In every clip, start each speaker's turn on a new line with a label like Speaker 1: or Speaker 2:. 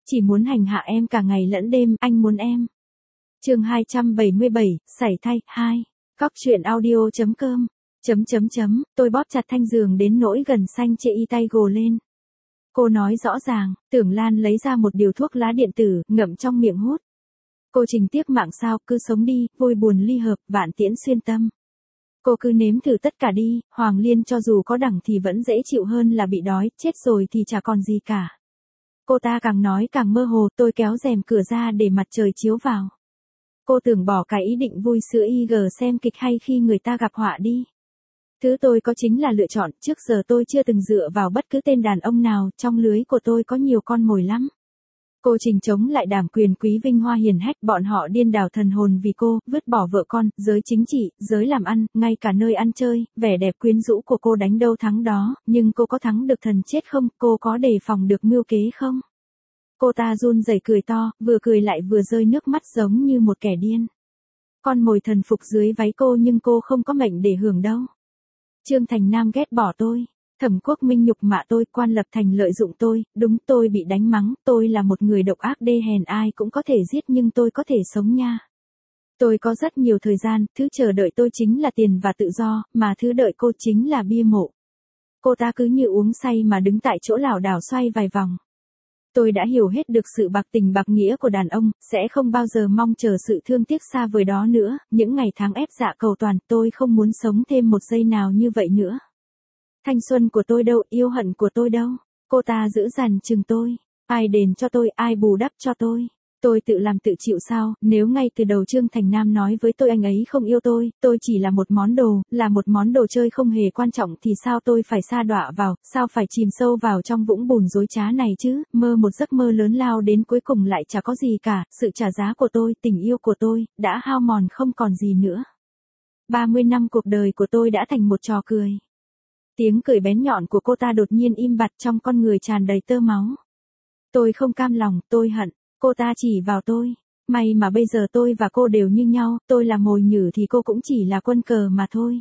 Speaker 1: chỉ muốn hành hạ em cả ngày lẫn đêm, anh muốn em. Chương 277, sảy thai 2. Cóc truyện audio.com. Tôi bóp chặt thanh giường đến nỗi gần xanh chê y tay gồ lên. Cô nói rõ ràng, Tưởng Lan lấy ra một điều thuốc lá điện tử, ngậm trong miệng hút. Cô Trình tiếc mạng sao, cứ sống đi, vui buồn ly hợp, vạn tiễn xuyên tâm. Cô cứ nếm thử tất cả đi, Hoàng Liên cho dù có đẳng thì vẫn dễ chịu hơn là bị đói, chết rồi thì chả còn gì cả. Cô ta càng nói càng mơ hồ, tôi kéo rèm cửa ra để mặt trời chiếu vào. Cô tưởng bỏ cái ý định vui sữa IG xem kịch hay khi người ta gặp họa đi. Thứ tôi có chính là lựa chọn, trước giờ tôi chưa từng dựa vào bất cứ tên đàn ông nào, trong lưới của tôi có nhiều con mồi lắm. Cô Trình chống lại đảng quyền quý vinh hoa hiền hách, bọn họ điên đảo thần hồn vì cô, vứt bỏ vợ con, giới chính trị, giới làm ăn, ngay cả nơi ăn chơi, vẻ đẹp quyến rũ của cô đánh đâu thắng đó, nhưng cô có thắng được thần chết không, cô có đề phòng được mưu kế không? Cô ta run rẩy cười to, vừa cười lại vừa rơi nước mắt giống như một kẻ điên. Con mồi thần phục dưới váy cô nhưng cô không có mệnh để hưởng đâu. Trương Thành Nam ghét bỏ tôi. Thẩm Quốc Minh nhục mạ tôi, Quan Lập Thành lợi dụng tôi, đúng tôi bị đánh mắng, tôi là một người độc ác đê hèn ai cũng có thể giết nhưng tôi có thể sống nha. Tôi có rất nhiều thời gian, thứ chờ đợi tôi chính là tiền và tự do, mà thứ đợi cô chính là bia mộ. Cô ta cứ như uống say mà đứng tại chỗ lảo đảo xoay vài vòng. Tôi đã hiểu hết được sự bạc tình bạc nghĩa của đàn ông, sẽ không bao giờ mong chờ sự thương tiếc xa vời đó nữa, những ngày tháng ép dạ cầu toàn, tôi không muốn sống thêm một giây nào như vậy nữa. Thanh xuân của tôi đâu, yêu hận của tôi đâu, cô ta giữ dằn chừng tôi, ai đền cho tôi, ai bù đắp cho tôi tự làm tự chịu sao, nếu ngay từ đầu Trương Thành Nam nói với tôi anh ấy không yêu tôi chỉ là một món đồ, là một món đồ chơi không hề quan trọng thì sao tôi phải sa đọa vào, sao phải chìm sâu vào trong vũng bùn dối trá này chứ, mơ một giấc mơ lớn lao đến cuối cùng lại chả có gì cả, sự trả giá của tôi, tình yêu của tôi, đã hao mòn không còn gì nữa. 30 năm cuộc đời của tôi đã thành một trò cười. Tiếng cười bén nhọn của cô ta đột nhiên im bặt trong con người tràn đầy tơ máu. Tôi không cam lòng, tôi hận. Cô ta chỉ vào tôi. May mà bây giờ tôi và cô đều như nhau, tôi là mồi nhử thì cô cũng chỉ là quân cờ mà thôi.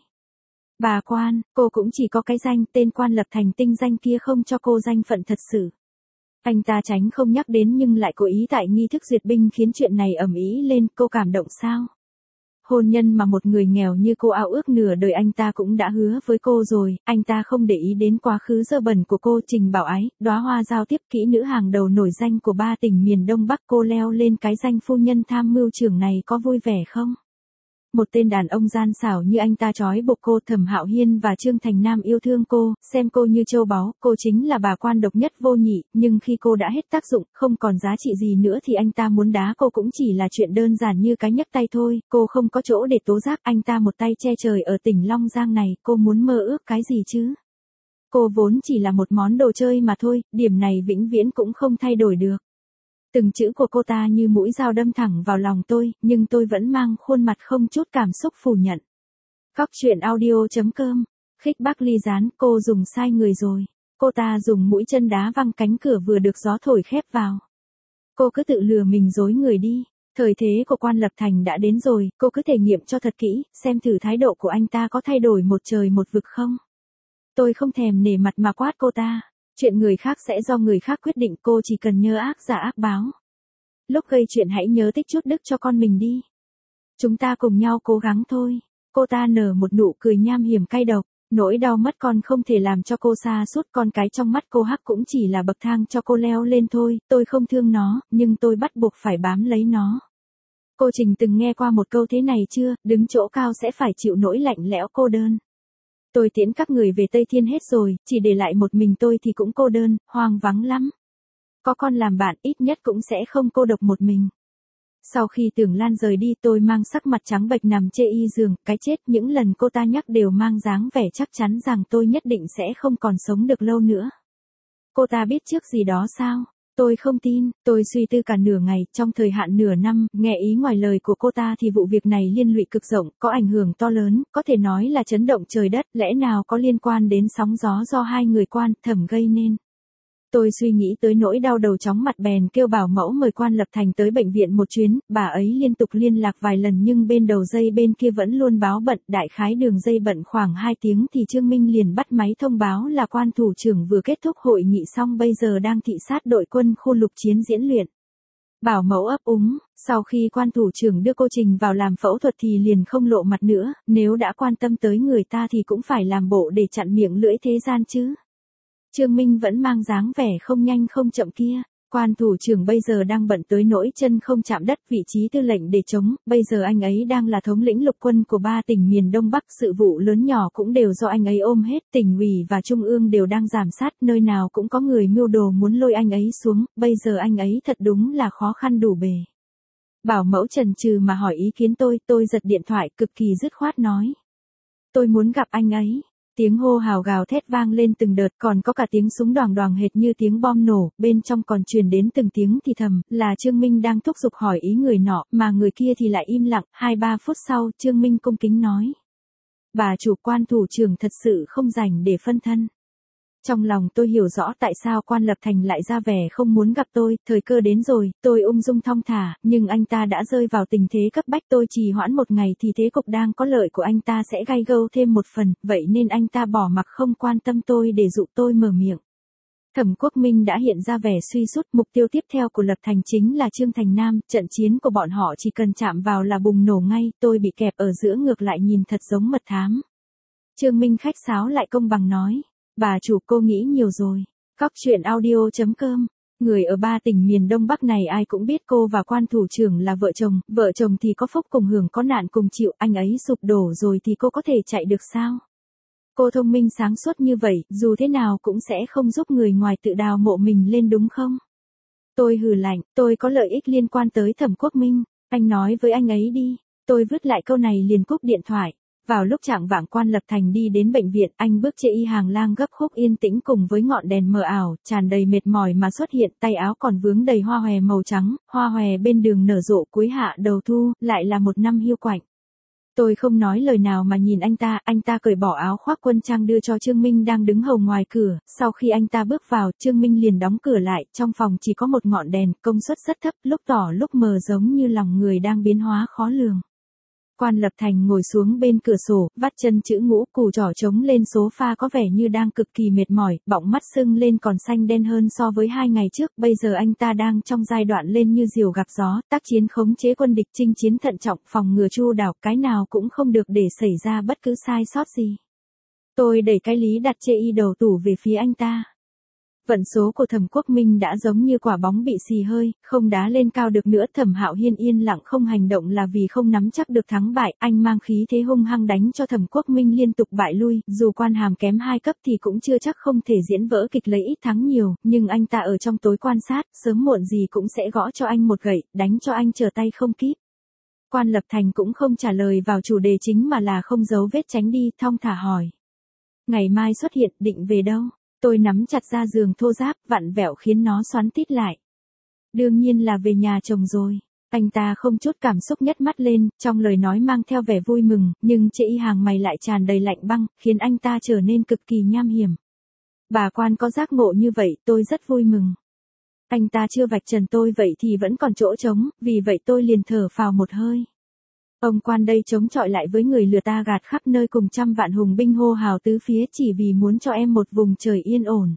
Speaker 1: Bà Quan, cô cũng chỉ có cái danh, tên Quan Lập Thành tinh danh kia không cho cô danh phận thật sự. Anh ta tránh không nhắc đến nhưng lại cố ý tại nghi thức duyệt binh khiến chuyện này ầm ĩ lên, cô cảm động sao? Hôn nhân mà một người nghèo như cô ao ước nửa đời anh ta cũng đã hứa với cô rồi, anh ta không để ý đến quá khứ dơ bẩn của cô. Trình Bảo Ái, đóa hoa giao tiếp kỹ nữ hàng đầu nổi danh của 3 tỉnh miền Đông Bắc, cô leo lên cái danh phu nhân tham mưu trưởng này có vui vẻ không? Một tên đàn ông gian xảo như anh ta trói buộc cô. Thẩm Hạo Hiên và Trương Thành Nam yêu thương cô, xem cô như châu báu, cô chính là bà quan độc nhất vô nhị, nhưng khi cô đã hết tác dụng, không còn giá trị gì nữa thì anh ta muốn đá cô cũng chỉ là chuyện đơn giản như cái nhấc tay thôi, cô không có chỗ để tố giác, anh ta một tay che trời ở tỉnh Long Giang này, cô muốn mơ ước cái gì chứ? Cô vốn chỉ là một món đồ chơi mà thôi, điểm này vĩnh viễn cũng không thay đổi được. Từng chữ của cô ta như mũi dao đâm thẳng vào lòng tôi, nhưng tôi vẫn mang khuôn mặt không chút cảm xúc phủ nhận. Cóc truyện audio.com. Khích bác ly gián, cô dùng sai người rồi. Cô ta dùng mũi chân đá văng cánh cửa vừa được gió thổi khép vào. Cô cứ tự lừa mình dối người đi. Thời thế của Quan Lập Thành đã đến rồi, cô cứ thể nghiệm cho thật kỹ, xem thử thái độ của anh ta có thay đổi một trời một vực không. Tôi không thèm nể mặt mà quát cô ta. Chuyện người khác sẽ do người khác quyết định, cô chỉ cần nhớ ác giả ác báo. Lúc gây chuyện hãy nhớ tích chút đức cho con mình đi. Chúng ta cùng nhau cố gắng thôi. Cô ta nở một nụ cười nham hiểm cay độc. Nỗi đau mất con không thể làm cho cô sa sút, con cái trong mắt cô Hắc cũng chỉ là bậc thang cho cô leo lên thôi. Tôi không thương nó, nhưng tôi bắt buộc phải bám lấy nó. Cô Trình từng nghe qua một câu thế này chưa, đứng chỗ cao sẽ phải chịu nỗi lạnh lẽo cô đơn. Tôi tiễn các người về Tây Thiên hết rồi, chỉ để lại một mình tôi thì cũng cô đơn, hoang vắng lắm. Có con làm bạn ít nhất cũng sẽ không cô độc một mình. Sau khi Tưởng Lan rời đi tôi mang sắc mặt trắng bệch nằm chê y giường, cái chết những lần cô ta nhắc đều mang dáng vẻ chắc chắn rằng tôi nhất định sẽ không còn sống được lâu nữa. Cô ta biết trước gì đó sao? Tôi không tin, tôi suy tư cả nửa ngày, trong thời hạn nửa năm, nghe ý ngoài lời của cô ta thì vụ việc này liên lụy cực rộng, có ảnh hưởng to lớn, có thể nói là chấn động trời đất, lẽ nào có liên quan đến sóng gió do hai người Quan, Thẩm gây nên. Tôi suy nghĩ tới nỗi đau đầu chóng mặt bèn kêu bảo mẫu mời Quan Lập Thành tới bệnh viện một chuyến, bà ấy liên tục liên lạc vài lần nhưng bên đầu dây bên kia vẫn luôn báo bận, đại khái đường dây bận khoảng 2 tiếng thì Trương Minh liền bắt máy thông báo là Quan thủ trưởng vừa kết thúc hội nghị xong bây giờ đang thị sát đội quân khu lục chiến diễn luyện. Bảo mẫu ấp úng, sau khi Quan thủ trưởng đưa cô Trình vào làm phẫu thuật thì liền không lộ mặt nữa, nếu đã quan tâm tới người ta thì cũng phải làm bộ để chặn miệng lưỡi thế gian chứ. Trương Minh vẫn mang dáng vẻ không nhanh không chậm kia. Quan thủ trưởng bây giờ đang bận tới nỗi chân không chạm đất, vị trí tư lệnh để chống, bây giờ anh ấy đang là thống lĩnh lục quân của 3 tỉnh miền Đông Bắc, sự vụ lớn nhỏ cũng đều do anh ấy ôm hết, tỉnh ủy và trung ương đều đang giám sát, nơi nào cũng có người mưu đồ muốn lôi anh ấy xuống, bây giờ anh ấy thật đúng là khó khăn đủ bề. Bảo mẫu chần chừ mà hỏi ý kiến tôi giật điện thoại cực kỳ dứt khoát nói. Tôi muốn gặp anh ấy. Tiếng hô hào gào thét vang lên từng đợt, còn có cả tiếng súng đoàng đoàng hệt như tiếng bom nổ, bên trong còn truyền đến từng tiếng thì thầm, là Trương Minh đang thúc giục hỏi ý người nọ, mà người kia thì lại im lặng, 2-3 phút sau, Trương Minh cung kính nói. Bà chủ Quan thủ trưởng thật sự không rảnh để phân thân. Trong lòng tôi hiểu rõ tại sao Quan Lập Thành lại ra vẻ không muốn gặp tôi, thời cơ đến rồi, tôi ung dung thong thả, nhưng anh ta đã rơi vào tình thế cấp bách, tôi trì hoãn một ngày thì thế cục đang có lợi của anh ta sẽ gay gâu thêm một phần, vậy nên anh ta bỏ mặc không quan tâm tôi để dụ tôi mở miệng. Thẩm Quốc Minh đã hiện ra vẻ suy sút, mục tiêu tiếp theo của Lập Thành chính là Trương Thành Nam, trận chiến của bọn họ chỉ cần chạm vào là bùng nổ ngay, tôi bị kẹp ở giữa ngược lại nhìn thật giống mật thám. Trương Minh khách sáo lại công bằng nói. Bà chủ cô nghĩ nhiều rồi. Cóc truyện audio.com. Người ở 3 tỉnh miền Đông Bắc này ai cũng biết cô và Quan thủ trưởng là vợ chồng thì có phúc cùng hưởng có nạn cùng chịu, anh ấy sụp đổ rồi thì cô có thể chạy được sao? Cô thông minh sáng suốt như vậy, dù thế nào cũng sẽ không giúp người ngoài tự đào mộ mình lên đúng không? Tôi hừ lạnh, tôi có lợi ích liên quan tới Thẩm Quốc Minh, anh nói với anh ấy đi. Tôi vứt lại câu này liền cúp điện thoại. Vào lúc chạng vạng Quan Lập Thành đi đến bệnh viện, anh bước chê y hàng lang gấp khúc yên tĩnh cùng với ngọn đèn mờ ảo, tràn đầy mệt mỏi mà xuất hiện, tay áo còn vướng đầy hoa hòe màu trắng, hoa hòe bên đường nở rộ cuối hạ đầu thu, lại là một năm hiu quạnh. Tôi không nói lời nào mà nhìn anh ta cởi bỏ áo khoác quân trang đưa cho Trương Minh đang đứng hầu ngoài cửa, sau khi anh ta bước vào, Trương Minh liền đóng cửa lại, trong phòng chỉ có một ngọn đèn, công suất rất thấp, lúc tỏ lúc mờ giống như lòng người đang biến hóa khó lường. Quan Lập Thành ngồi xuống bên cửa sổ, vắt chân chữ ngũ, củ trỏ trống lên sofa có vẻ như đang cực kỳ mệt mỏi, bọng mắt sưng lên còn xanh đen hơn so với 2 ngày trước, bây giờ anh ta đang trong giai đoạn lên như diều gặp gió, tác chiến khống chế quân địch, chinh chiến thận trọng, phòng ngừa chu đáo, cái nào cũng không được để xảy ra bất cứ sai sót gì. Tôi đẩy cái lý đặt chê y đầu tủ về phía anh ta. Vận số của Thẩm Quốc Minh đã giống như quả bóng bị xì hơi, không đá lên cao được nữa. Thẩm Hạo Hiên yên lặng không hành động là vì không nắm chắc được thắng bại, anh mang khí thế hung hăng đánh cho Thẩm Quốc Minh liên tục bại lui, dù quan hàm kém 2 cấp thì cũng chưa chắc không thể diễn vỡ kịch lấy ít thắng nhiều, nhưng anh ta ở trong tối quan sát, sớm muộn gì cũng sẽ gõ cho anh một gậy, đánh cho anh trở tay không kịp. Quan Lập Thành cũng không trả lời vào chủ đề chính mà là không giấu vết tránh đi, thong thả hỏi. Ngày mai xuất hiện, định về đâu? Tôi nắm chặt ra giường thô ráp, vặn vẹo khiến nó xoắn tít lại. Đương nhiên là về nhà chồng rồi. Anh ta không chút cảm xúc nhếch mắt lên, trong lời nói mang theo vẻ vui mừng, nhưng chê y hàng mày lại tràn đầy lạnh băng, khiến anh ta trở nên cực kỳ nham hiểm. Bà Quan có giác ngộ như vậy, tôi rất vui mừng. Anh ta chưa vạch trần tôi vậy thì vẫn còn chỗ trống, vì vậy tôi liền thở phào một hơi. Ông Quan đây chống chọi lại với người lừa ta gạt khắp nơi cùng trăm vạn hùng binh hô hào tứ phía chỉ vì muốn cho em một vùng trời yên ổn.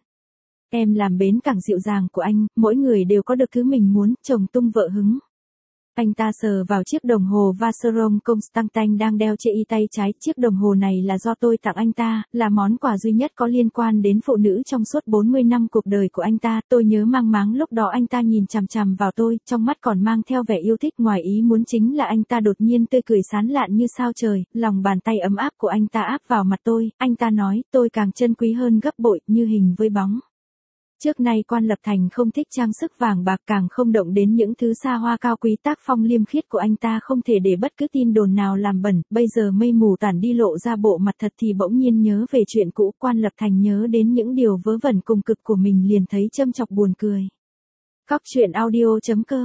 Speaker 1: Em làm bến cảng dịu dàng của anh, mỗi người đều có được thứ mình muốn, chồng tung vợ hứng. Anh ta sờ vào chiếc đồng hồ Vacheron Constantin đang đeo trên y tay trái, chiếc đồng hồ này là do tôi tặng anh ta, là món quà duy nhất có liên quan đến phụ nữ trong suốt 40 năm cuộc đời của anh ta. Tôi nhớ mang máng lúc đó anh ta nhìn chằm chằm vào tôi, trong mắt còn mang theo vẻ yêu thích, ngoài ý muốn chính là anh ta đột nhiên tươi cười sán lạn như sao trời, lòng bàn tay ấm áp của anh ta áp vào mặt tôi, anh ta nói, tôi càng trân quý hơn gấp bội, như hình với bóng. Trước nay Quan Lập Thành không thích trang sức vàng bạc, càng không động đến những thứ xa hoa cao quý, tác phong liêm khiết của anh ta không thể để bất cứ tin đồn nào làm bẩn, bây giờ mây mù tản đi lộ ra bộ mặt thật thì bỗng nhiên nhớ về chuyện cũ, Quan Lập Thành nhớ đến những điều vớ vẩn cùng cực của mình liền thấy châm chọc buồn cười. Cóc truyện audio.com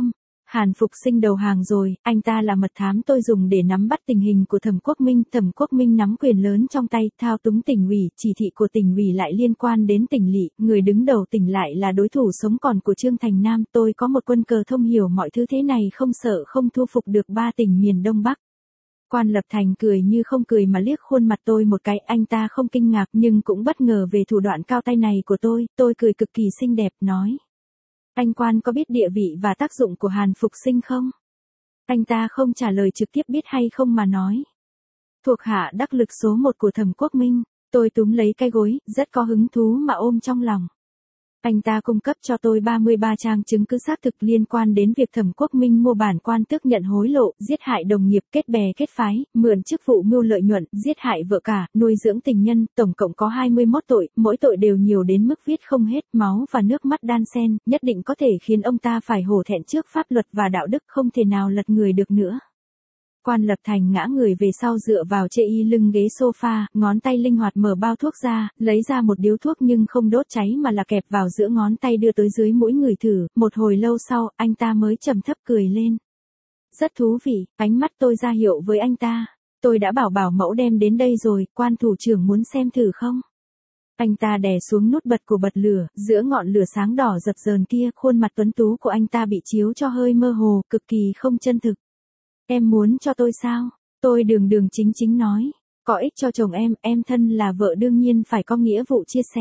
Speaker 1: Hàn Phục Sinh đầu hàng rồi, anh ta là mật thám tôi dùng để nắm bắt tình hình của Thẩm Quốc Minh. Thẩm Quốc Minh nắm quyền lớn trong tay, thao túng tỉnh ủy, chỉ thị của tỉnh ủy lại liên quan đến tỉnh lỵ, người đứng đầu tỉnh lại là đối thủ sống còn của Trương Thành Nam. Tôi có một quân cờ thông hiểu mọi thứ thế này không sợ không thu phục được 3 tỉnh miền Đông Bắc. Quan Lập Thành cười như không cười mà liếc khuôn mặt tôi một cái, anh ta không kinh ngạc nhưng cũng bất ngờ về thủ đoạn cao tay này của tôi cười cực kỳ xinh đẹp, nói. Anh Quan có biết địa vị và tác dụng của Hàn Phục Sinh không? Anh ta không trả lời trực tiếp biết hay không mà nói. Thuộc hạ đắc lực số 1 của Thẩm Quốc Minh, tôi túm lấy cái gối, rất có hứng thú mà ôm trong lòng. Anh ta cung cấp cho tôi 33 trang chứng cứ xác thực liên quan đến việc Thẩm Quốc Minh mua bản quan tước, nhận hối lộ, giết hại đồng nghiệp, kết bè kết phái, mượn chức vụ mưu lợi nhuận, giết hại vợ cả, nuôi dưỡng tình nhân, tổng cộng có 21 tội, mỗi tội đều nhiều đến mức viết không hết, máu và nước mắt đan xen, nhất định có thể khiến ông ta phải hổ thẹn trước pháp luật và đạo đức, không thể nào lật người được nữa. Quan Lập Thành ngã người về sau dựa vào chê y lưng ghế sofa, ngón tay linh hoạt mở bao thuốc ra, lấy ra một điếu thuốc nhưng không đốt cháy mà là kẹp vào giữa ngón tay đưa tới dưới mũi người thử, một hồi lâu sau, anh ta mới trầm thấp cười lên. Rất thú vị, ánh mắt tôi ra hiệu với anh ta. Tôi đã bảo mẫu đem đến đây rồi, Quan thủ trưởng muốn xem thử không? Anh ta đè xuống nút bật của bật lửa, giữa ngọn lửa sáng đỏ dập dờn kia, khuôn mặt tuấn tú của anh ta bị chiếu cho hơi mơ hồ, cực kỳ không chân thực. Em muốn cho tôi sao? Tôi đường đường chính chính nói. Có ích cho chồng em thân là vợ đương nhiên phải có nghĩa vụ chia sẻ.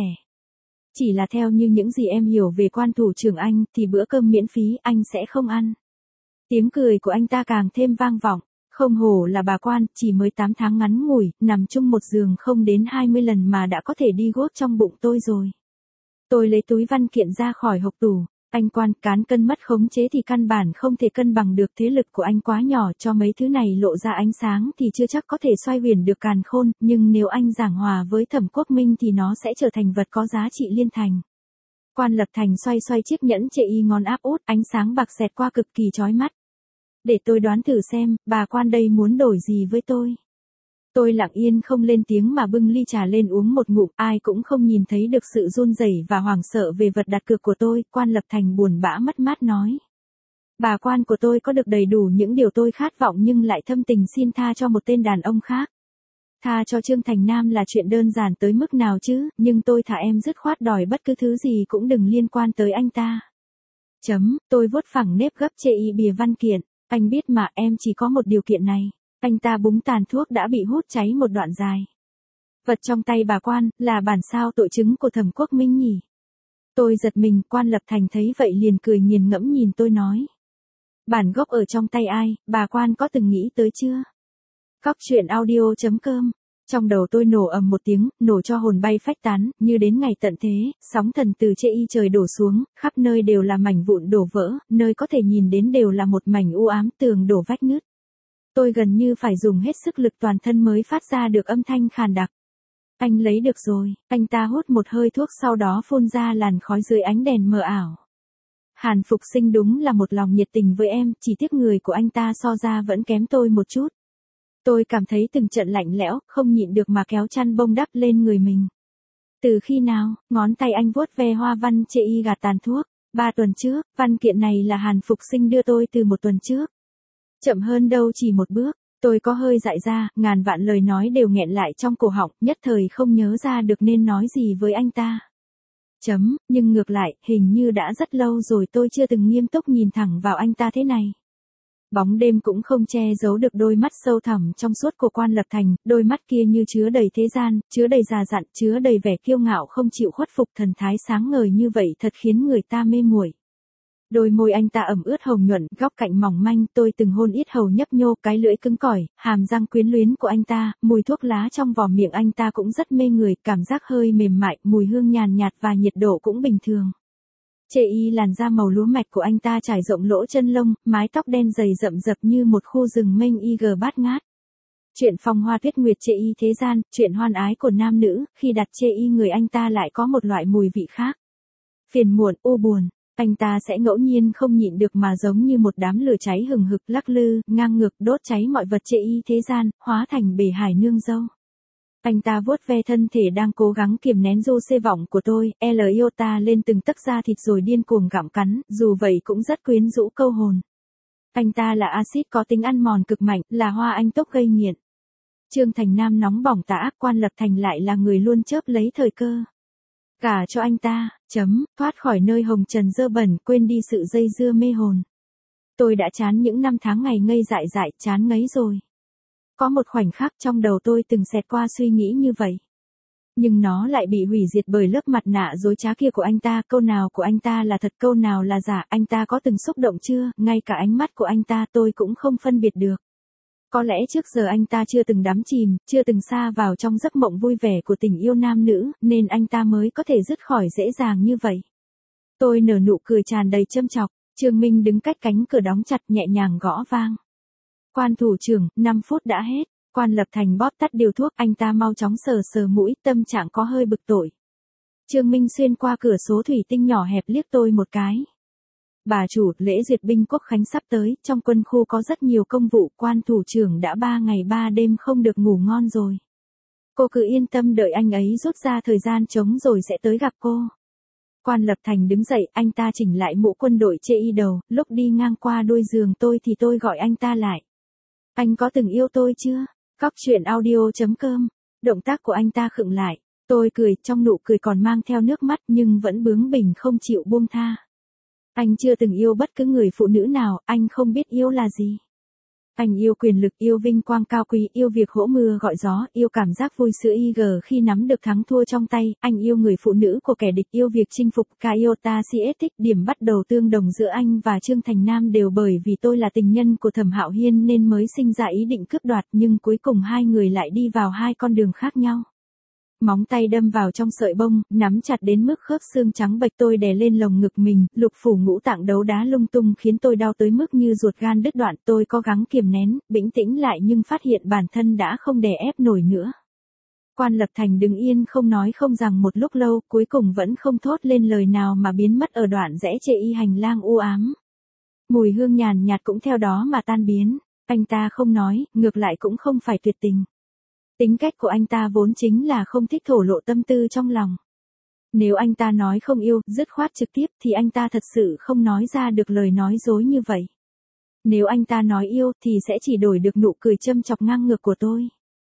Speaker 1: Chỉ là theo như những gì em hiểu về Quan thủ trưởng anh thì bữa cơm miễn phí anh sẽ không ăn. Tiếng cười của anh ta càng thêm vang vọng. Không hổ là bà Quan, chỉ mới 8 tháng ngắn ngủi, nằm chung một giường không đến 20 lần mà đã có thể đi guốc trong bụng tôi rồi. Tôi lấy túi văn kiện ra khỏi hộc tủ. Anh Quan, cán cân mất khống chế thì căn bản không thể cân bằng được, thế lực của anh quá nhỏ, cho mấy thứ này lộ ra ánh sáng thì chưa chắc có thể xoay huyền được càn khôn, nhưng nếu anh giảng hòa với Thẩm Quốc Minh thì nó sẽ trở thành vật có giá trị liên thành. Quan Lập Thành xoay chiếc nhẫn chệ y ngón áp út, ánh sáng bạc xẹt qua cực kỳ chói mắt. Để tôi đoán thử xem, bà Quan đây muốn đổi gì với tôi? Tôi lặng yên không lên tiếng mà bưng ly trà lên uống một ngụm, ai cũng không nhìn thấy được sự run rẩy và hoảng sợ về vật đặt cược của tôi. Quan Lập Thành buồn bã mất mát nói. Bà Quan của tôi có được đầy đủ những điều tôi khát vọng nhưng lại thâm tình xin tha cho một tên đàn ông khác. Tha cho Trương Thành Nam là chuyện đơn giản tới mức nào chứ, nhưng tôi thà em dứt khoát đòi bất cứ thứ gì cũng đừng liên quan tới anh ta. Tôi vuốt phẳng nếp gấp chê y bìa văn kiện. Anh biết mà, em chỉ có một điều kiện này. Anh ta búng tàn thuốc đã bị hút cháy một đoạn dài. Vật trong tay bà Quan, là bản sao tội chứng của Thẩm Quốc Minh nhỉ? Tôi giật mình, Quan Lập Thành thấy vậy liền cười nghiền ngẫm nhìn tôi nói. Bản gốc ở trong tay ai, bà Quan có từng nghĩ tới chưa? Cóc truyện audio.com. Trong đầu tôi nổ ầm một tiếng, nổ cho hồn bay phách tán, như đến ngày tận thế, sóng thần từ chê y trời đổ xuống, khắp nơi đều là mảnh vụn đổ vỡ, nơi có thể nhìn đến đều là một mảnh u ám, tường đổ vách nứt. Tôi gần như phải dùng hết sức lực toàn thân mới phát ra được âm thanh khàn đặc. Anh lấy được rồi, anh ta hút một hơi thuốc sau đó phun ra làn khói dưới ánh đèn mờ ảo. Hàn Phục Sinh đúng là một lòng nhiệt tình với em, chỉ tiếc người của anh ta so ra vẫn kém tôi một chút. Tôi cảm thấy từng trận lạnh lẽo, không nhịn được mà kéo chăn bông đắp lên người mình. Từ khi nào, ngón tay anh vuốt ve hoa văn chê y gạt tàn thuốc. 3 tuần trước, văn kiện này là Hàn Phục Sinh đưa tôi từ 1 tuần trước. Chậm hơn đâu chỉ một bước, tôi có hơi dại ra, ngàn vạn lời nói đều nghẹn lại trong cổ họng, nhất thời không nhớ ra được nên nói gì với anh ta. Nhưng ngược lại, hình như đã rất lâu rồi tôi chưa từng nghiêm túc nhìn thẳng vào anh ta thế này. Bóng đêm cũng không che giấu được đôi mắt sâu thẳm trong suốt của Quan Lập Thành, đôi mắt kia như chứa đầy thế gian, chứa đầy già dặn, chứa đầy vẻ kiêu ngạo không chịu khuất phục, thần thái sáng ngời như vậy thật khiến người ta mê muội. Đôi môi anh ta ẩm ướt hồng nhuận, góc cạnh mỏng manh, tôi từng hôn yết hầu nhấp nhô, cái lưỡi cứng cỏi, hàm răng quyến luyến của anh ta, mùi thuốc lá trong vỏ miệng anh ta cũng rất mê người, cảm giác hơi mềm mại, mùi hương nhàn nhạt và nhiệt độ cũng bình thường. Chê y làn da màu lúa mạch của anh ta trải rộng lỗ chân lông, mái tóc đen dày rậm rập như một khu rừng mênh ig bát ngát. Chuyện phong hoa tuyết nguyệt chê y thế gian, chuyện hoan ái của nam nữ, khi đặt chê y người anh ta lại có một loại mùi vị khác. Phiền muộn, u buồn. Anh ta sẽ ngẫu nhiên không nhịn được mà giống như một đám lửa cháy hừng hực lắc lư, ngang ngược đốt cháy mọi vật chê y thế gian, hóa thành bể hải nương dâu. Anh ta vuốt ve thân thể đang cố gắng kiềm nén du xê vọng của tôi, iota lên từng tấc da thịt rồi điên cuồng gặm cắn, dù vậy cũng rất quyến rũ câu hồn. Anh ta là axit có tính ăn mòn cực mạnh, là hoa anh túc gây nghiện. Trương Thành Nam nóng bỏng tà ác, Quan Lập Thành lại là người luôn chớp lấy thời cơ. Cả cho anh ta, thoát khỏi nơi hồng trần dơ bẩn, quên đi sự dây dưa mê hồn. Tôi đã chán những năm tháng ngày ngây dại dại, chán ngấy rồi. Có một khoảnh khắc trong đầu tôi từng xẹt qua suy nghĩ như vậy. Nhưng nó lại bị hủy diệt bởi lớp mặt nạ dối trá kia của anh ta, câu nào của anh ta là thật, câu nào là giả, anh ta có từng xúc động chưa, ngay cả ánh mắt của anh ta tôi cũng không phân biệt được. Có lẽ trước giờ anh ta chưa từng đắm chìm, chưa từng sa vào trong giấc mộng vui vẻ của tình yêu nam nữ, nên anh ta mới có thể dứt khỏi dễ dàng như vậy. Tôi nở nụ cười tràn đầy châm chọc, Trương Minh đứng cách cánh cửa đóng chặt nhẹ nhàng gõ vang. Quan thủ trưởng, 5 phút đã hết. Quan Lập Thành bóp tắt điều thuốc, anh ta mau chóng sờ sờ mũi, tâm trạng có hơi bực tội. Trương Minh xuyên qua cửa số thủy tinh nhỏ hẹp liếc tôi một cái. Bà chủ, lễ duyệt binh quốc khánh sắp tới, trong quân khu có rất nhiều công vụ, quan thủ trưởng đã 3 ngày 3 đêm không được ngủ ngon rồi. Cô cứ yên tâm đợi anh ấy rút ra thời gian trống rồi sẽ tới gặp cô. Quan Lập Thành đứng dậy, anh ta chỉnh lại mũ quân đội chê y đầu, lúc đi ngang qua đôi giường tôi thì tôi gọi anh ta lại. Anh có từng yêu tôi chưa? Cóc truyện audio.com. Động tác của anh ta khựng lại. Tôi cười, trong nụ cười còn mang theo nước mắt nhưng vẫn bướng bỉnh không chịu buông tha. Anh chưa từng yêu bất cứ người phụ nữ nào, anh không biết yêu là gì. Anh yêu quyền lực, yêu vinh quang cao quý, yêu việc hỗ mưa gọi gió, yêu cảm giác vui sướng khi nắm được thắng thua trong tay, anh yêu người phụ nữ của kẻ địch, yêu việc chinh phục. Iota Cietic. Điểm bắt đầu tương đồng giữa anh và Trương Thành Nam đều bởi vì tôi là tình nhân của Thẩm Hạo Hiên nên mới sinh ra ý định cướp đoạt, nhưng cuối cùng hai người lại đi vào hai con đường khác nhau. Móng tay đâm vào trong sợi bông, nắm chặt đến mức khớp xương trắng bệch, tôi đè lên lồng ngực mình, lục phủ ngũ tạng đấu đá lung tung khiến tôi đau tới mức như ruột gan đứt đoạn. Tôi cố gắng kiềm nén, bình tĩnh lại nhưng phát hiện bản thân đã không đè ép nổi nữa. Quan Lập Thành đứng yên không nói không rằng một lúc lâu, cuối cùng vẫn không thốt lên lời nào mà biến mất ở đoạn rẽ chê y hành lang u ám. Mùi hương nhàn nhạt cũng theo đó mà tan biến. Anh ta không nói, ngược lại cũng không phải tuyệt tình. Tính cách của anh ta vốn chính là không thích thổ lộ tâm tư trong lòng. Nếu anh ta nói không yêu, dứt khoát trực tiếp thì anh ta thật sự không nói ra được lời nói dối như vậy. Nếu anh ta nói yêu thì sẽ chỉ đổi được nụ cười châm chọc ngang ngược của tôi.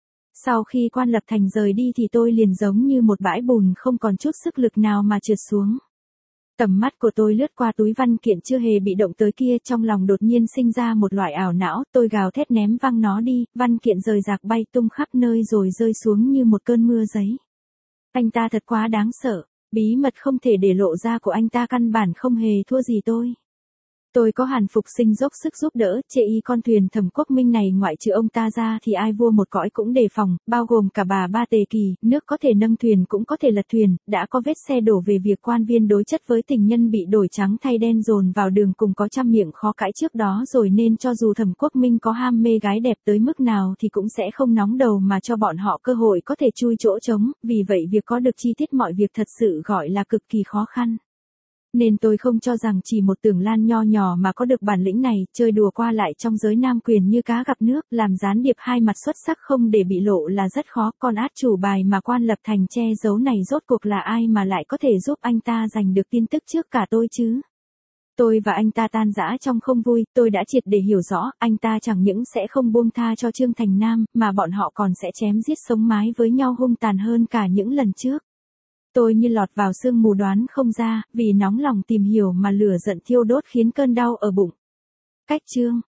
Speaker 1: Sau khi Quan Lập Thành rời đi thì tôi liền giống như một bãi bùn không còn chút sức lực nào mà trượt xuống. Tầm mắt của tôi lướt qua túi văn kiện chưa hề bị động tới kia, trong lòng đột nhiên sinh ra một loại ảo não, tôi gào thét ném văng nó đi, văn kiện rời rạc bay tung khắp nơi rồi rơi xuống như một cơn mưa giấy. Anh ta thật quá đáng sợ, bí mật không thể để lộ ra của anh ta căn bản không hề thua gì tôi. Tôi có Hàn Phục Sinh dốc sức giúp đỡ, chê y con thuyền Thẩm Quốc Minh này ngoại trừ ông ta ra thì ai vua một cõi cũng đề phòng, bao gồm cả bà Ba Tề Kỳ, nước có thể nâng thuyền cũng có thể lật thuyền, đã có vết xe đổ về việc quan viên đối chất với tình nhân bị đổi trắng thay đen dồn vào đường cùng có trăm miệng khó cãi trước đó rồi nên cho dù Thẩm Quốc Minh có ham mê gái đẹp tới mức nào thì cũng sẽ không nóng đầu mà cho bọn họ cơ hội có thể chui chỗ trống, vì vậy việc có được chi tiết mọi việc thật sự gọi là cực kỳ khó khăn. Nên tôi không cho rằng chỉ một Tưởng Lan nho nhỏ mà có được bản lĩnh này, chơi đùa qua lại trong giới nam quyền như cá gặp nước, làm gián điệp hai mặt xuất sắc không để bị lộ là rất khó, còn át chủ bài mà Quan Lập Thành che giấu này rốt cuộc là ai mà lại có thể giúp anh ta giành được tin tức trước cả tôi chứ? Tôi và anh ta tan rã trong không vui, tôi đã triệt để hiểu rõ, anh ta chẳng những sẽ không buông tha cho Trương Thành Nam, mà bọn họ còn sẽ chém giết sống mái với nhau hung tàn hơn cả những lần trước. Tôi như lọt vào sương mù đoán không ra, vì nóng lòng tìm hiểu mà lửa giận thiêu đốt khiến cơn đau ở bụng. Cách chương